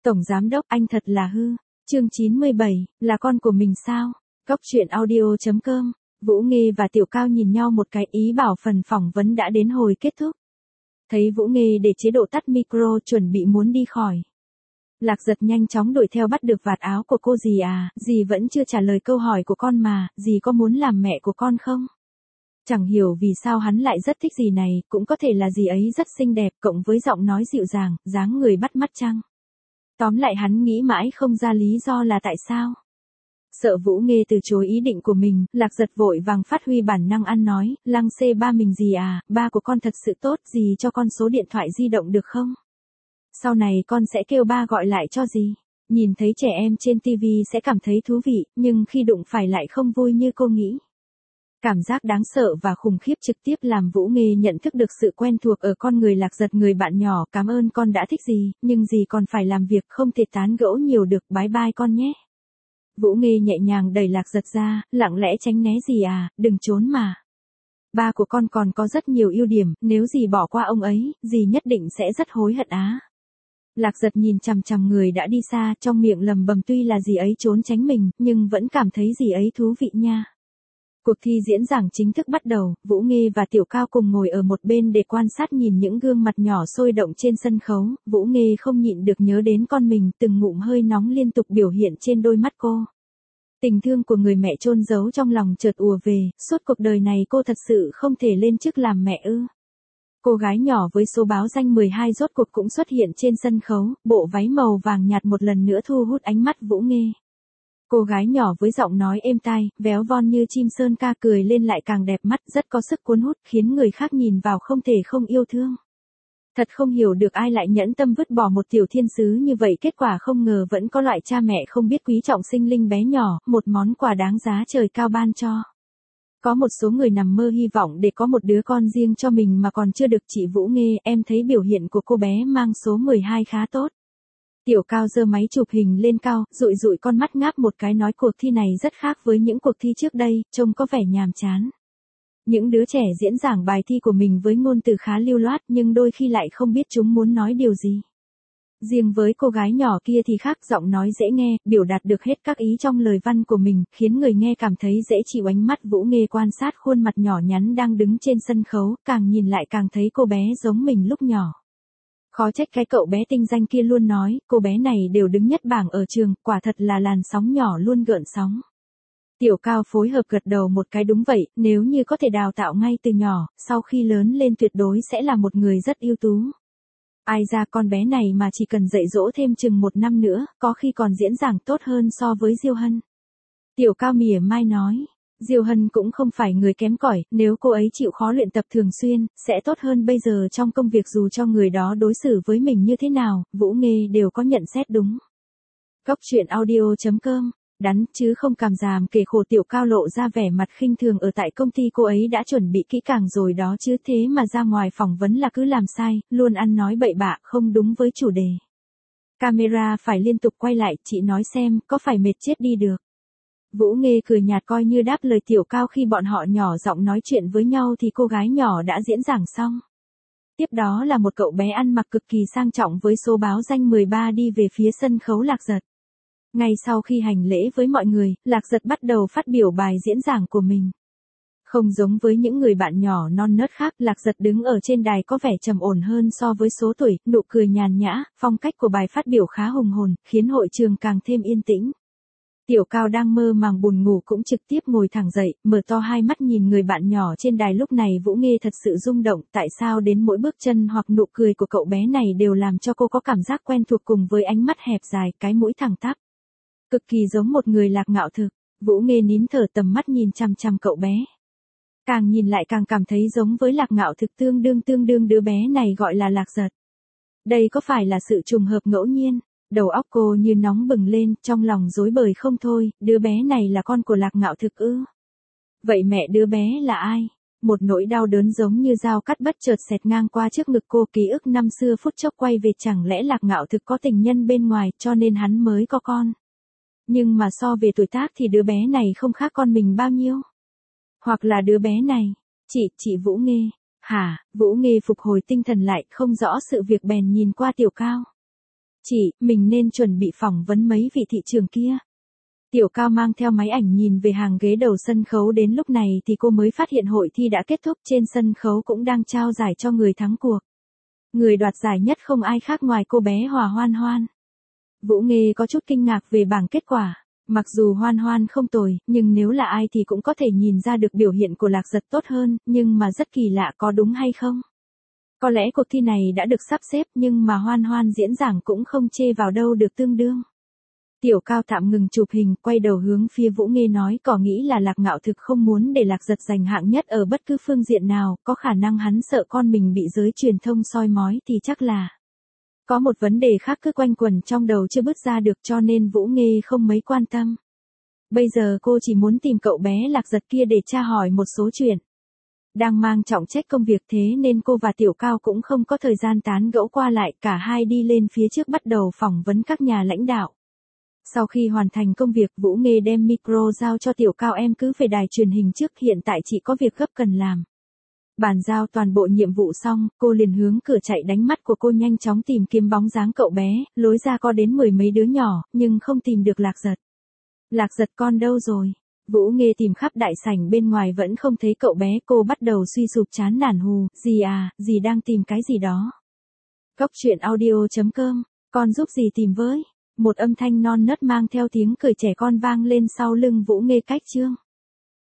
Tổng giám đốc anh thật là hư. Chương 97, là con của mình sao? Cốc truyện audio.com. Vũ Nghê và Tiểu Cao nhìn nhau một cái, ý bảo phần phỏng vấn đã đến hồi kết thúc. Thấy Vũ Nghê để chế độ tắt micro chuẩn bị muốn đi khỏi. Lạc Giật nhanh chóng đuổi theo bắt được vạt áo của cô. Dì à, dì vẫn chưa trả lời câu hỏi của con mà, dì có muốn làm mẹ của con không? Chẳng hiểu vì sao hắn lại rất thích dì này, cũng có thể là dì ấy rất xinh đẹp cộng với giọng nói dịu dàng, dáng người bắt mắt chăng? Tóm lại hắn nghĩ mãi không ra lý do là tại sao. Sợ Vũ Nghê từ chối ý định của mình, Lạc Giật vội vàng phát huy bản năng ăn nói, Lăng xê ba mình dì à, ba của con thật sự tốt, dì cho con số điện thoại di động được không? Sau này con sẽ kêu ba gọi lại cho dì. Nhìn thấy trẻ em trên TV sẽ cảm thấy thú vị, nhưng khi đụng phải lại không vui như cô nghĩ. Cảm giác đáng sợ và khủng khiếp trực tiếp làm Vũ Nghê nhận thức được sự quen thuộc ở con người Lạc Giật. Người bạn nhỏ, cảm ơn con đã thích dì, nhưng dì còn phải làm việc, không thể tán gẫu nhiều được, bye bye con nhé. Vũ Nghê nhẹ nhàng đẩy Lạc Giật ra, lặng lẽ tránh né. Dì à, đừng trốn mà. Ba của con còn có rất nhiều ưu điểm, nếu dì bỏ qua ông ấy, dì nhất định sẽ rất hối hận á. Lạc Giật nhìn chằm chằm người đã đi xa, trong miệng lầm bầm tuy là dì ấy trốn tránh mình, nhưng vẫn cảm thấy dì ấy thú vị nha. Cuộc thi diễn giảng chính thức bắt đầu, Vũ Nghê và Tiểu Cao cùng ngồi ở một bên để quan sát nhìn những gương mặt nhỏ sôi động trên sân khấu. Vũ Nghê không nhịn được nhớ đến con mình, từng ngụm hơi nóng liên tục biểu hiện trên đôi mắt cô. Tình thương của người mẹ chôn giấu trong lòng chợt ùa về, suốt cuộc đời này cô thật sự không thể lên chức làm mẹ ư? Cô gái nhỏ với số báo danh 12 rốt cuộc cũng xuất hiện trên sân khấu, bộ váy màu vàng nhạt một lần nữa thu hút ánh mắt Vũ Nghê. Cô gái nhỏ với giọng nói êm tai, véo von như chim sơn ca cười lên lại càng đẹp mắt, rất có sức cuốn hút, khiến người khác nhìn vào không thể không yêu thương. Thật không hiểu được ai lại nhẫn tâm vứt bỏ một tiểu thiên sứ như vậy, kết quả không ngờ vẫn có loại cha mẹ không biết quý trọng sinh linh bé nhỏ, một món quà đáng giá trời cao ban cho. Có một số người nằm mơ hy vọng để có một đứa con riêng cho mình mà còn chưa được. Chị Vũ Nghê, em thấy biểu hiện của cô bé mang số 12 khá tốt. Tiểu Cao giơ máy chụp hình lên cao, dụi dụi con mắt ngáp một cái nói cuộc thi này rất khác với những cuộc thi trước đây, trông có vẻ nhàm chán. Những đứa trẻ diễn giảng bài thi của mình với ngôn từ khá lưu loát nhưng đôi khi lại không biết chúng muốn nói điều gì. Riêng với cô gái nhỏ kia thì khác, giọng nói dễ nghe, biểu đạt được hết các ý trong lời văn của mình, khiến người nghe cảm thấy dễ chịu. Ánh mắt Vũ Nghê quan sát khuôn mặt nhỏ nhắn đang đứng trên sân khấu, càng nhìn lại càng thấy cô bé giống mình lúc nhỏ. Khó trách cái cậu bé tinh danh kia luôn nói, cô bé này đều đứng nhất bảng ở trường, quả thật là làn sóng nhỏ luôn gợn sóng. Tiểu Cao phối hợp gật đầu một cái, đúng vậy, nếu như có thể đào tạo ngay từ nhỏ, sau khi lớn lên tuyệt đối sẽ là một người rất ưu tú. Ai ra con bé này mà chỉ cần dạy dỗ thêm chừng 1 năm nữa, có khi còn diễn giảng tốt hơn so với Diêu Hân. Tiểu Cao mỉa mai nói, Diêu Hân cũng không phải người kém cỏi, nếu cô ấy chịu khó luyện tập thường xuyên, sẽ tốt hơn bây giờ trong công việc. Dù cho người đó đối xử với mình như thế nào, Vũ Nghê đều có nhận xét đúng. Cốc truyện audio.com. Đắn chứ không cảm giảm kể khổ. Tiểu Cao lộ ra vẻ mặt khinh thường, ở tại công ty cô ấy đã chuẩn bị kỹ càng rồi đó chứ, thế mà ra ngoài phỏng vấn là cứ làm sai, luôn ăn nói bậy bạ, không đúng với chủ đề. Camera phải liên tục quay lại, chị nói xem, có phải mệt chết đi được. Vũ Nghê cười nhạt coi như đáp lời Tiểu Cao. Khi bọn họ nhỏ giọng nói chuyện với nhau thì cô gái nhỏ đã diễn giảng xong. Tiếp đó là một cậu bé ăn mặc cực kỳ sang trọng với số báo danh 13 đi về phía sân khấu Lạc Giật. Ngay sau khi hành lễ với mọi người, Lạc Giật bắt đầu phát biểu bài diễn giảng của mình. Không giống với những người bạn nhỏ non nớt khác, Lạc Giật đứng ở trên đài có vẻ trầm ổn hơn so với số tuổi, nụ cười nhàn nhã, phong cách của bài phát biểu khá hùng hồn, khiến hội trường càng thêm yên tĩnh. Tiểu Cao đang mơ màng buồn ngủ cũng trực tiếp ngồi thẳng dậy, mở to hai mắt nhìn người bạn nhỏ trên đài. Lúc này Vũ Nghê thật sự rung động, tại sao đến mỗi bước chân hoặc nụ cười của cậu bé này đều làm cho cô có cảm giác quen thuộc, cùng với ánh mắt hẹp dài, cái mũi thẳng tắp. Cực kỳ giống một người Lạc Ngạo Thực. Vũ Nghê nín thở, tầm mắt nhìn chằm chằm cậu bé. Càng nhìn lại càng cảm thấy giống với Lạc Ngạo Thực, tương đương đứa bé này gọi là Lạc Giật. Đây có phải là sự trùng hợp ngẫu nhiên? Đầu óc cô như nóng bừng lên, trong lòng rối bời không thôi, đứa bé này là con của Lạc Ngạo Thực ư? Vậy mẹ đứa bé là ai? Một nỗi đau đớn giống như dao cắt bất chợt xẹt ngang qua trước ngực cô, ký ức năm xưa phút chốc quay về. Chẳng lẽ Lạc Ngạo Thực có tình nhân bên ngoài, cho nên hắn mới có con? Nhưng mà so về tuổi tác thì đứa bé này không khác con mình bao nhiêu. Hoặc là đứa bé này, chị Vũ Nghê. Hả? Vũ Nghê phục hồi tinh thần lại, không rõ sự việc bèn nhìn qua Tiểu Cao. Chị, mình nên chuẩn bị phỏng vấn mấy vị thị trường kia. Tiểu Cao mang theo máy ảnh nhìn về hàng ghế đầu sân khấu, đến lúc này thì cô mới phát hiện hội thi đã kết thúc, trên sân khấu cũng đang trao giải cho người thắng cuộc. Người đoạt giải nhất không ai khác ngoài cô bé Hòa Hoan Hoan. Vũ Nghê có chút kinh ngạc về bảng kết quả. Mặc dù Hoan Hoan không tồi, nhưng nếu là ai thì cũng có thể nhìn ra được biểu hiện của Lạc Giật tốt hơn, nhưng mà rất kỳ lạ, có đúng hay không? Có lẽ cuộc thi này đã được sắp xếp, nhưng mà Hoan Hoan diễn giảng cũng không chê vào đâu được tương đương. Tiểu Cao tạm ngừng chụp hình, quay đầu hướng phía Vũ Nghê nói, có nghĩ là Lạc Ngạo thực không muốn để Lạc Giật giành hạng nhất ở bất cứ phương diện nào, có khả năng hắn sợ con mình bị giới truyền thông soi mói thì chắc là. Có một vấn đề khác cứ quanh quẩn trong đầu chưa bứt ra được, cho nên Vũ Nghê không mấy quan tâm. Bây giờ cô chỉ muốn tìm cậu bé Lạc Giật kia để tra hỏi một số chuyện. Đang mang trọng trách công việc, thế nên cô và Tiểu Cao cũng không có thời gian tán gẫu qua lại, cả hai đi lên phía trước bắt đầu phỏng vấn các nhà lãnh đạo. Sau khi hoàn thành công việc, Vũ Nghê đem micro giao cho Tiểu Cao, em cứ về đài truyền hình trước, hiện tại chị có việc gấp cần làm. Bàn giao toàn bộ nhiệm vụ xong, cô liền hướng cửa chạy, đánh mắt của cô nhanh chóng tìm kiếm bóng dáng cậu bé, lối ra có đến 10 mấy đứa nhỏ, nhưng không tìm được Lạc Giật. Lạc Giật con đâu rồi? Vũ Nghê tìm khắp đại sảnh bên ngoài vẫn không thấy cậu bé, cô bắt đầu suy sụp chán nản hù, dì à, dì đang tìm cái gì đó. Cóc truyện audio.com, con giúp dì tìm với. Một âm thanh non nớt mang theo tiếng cười trẻ con vang lên sau lưng Vũ Nghê cách chương.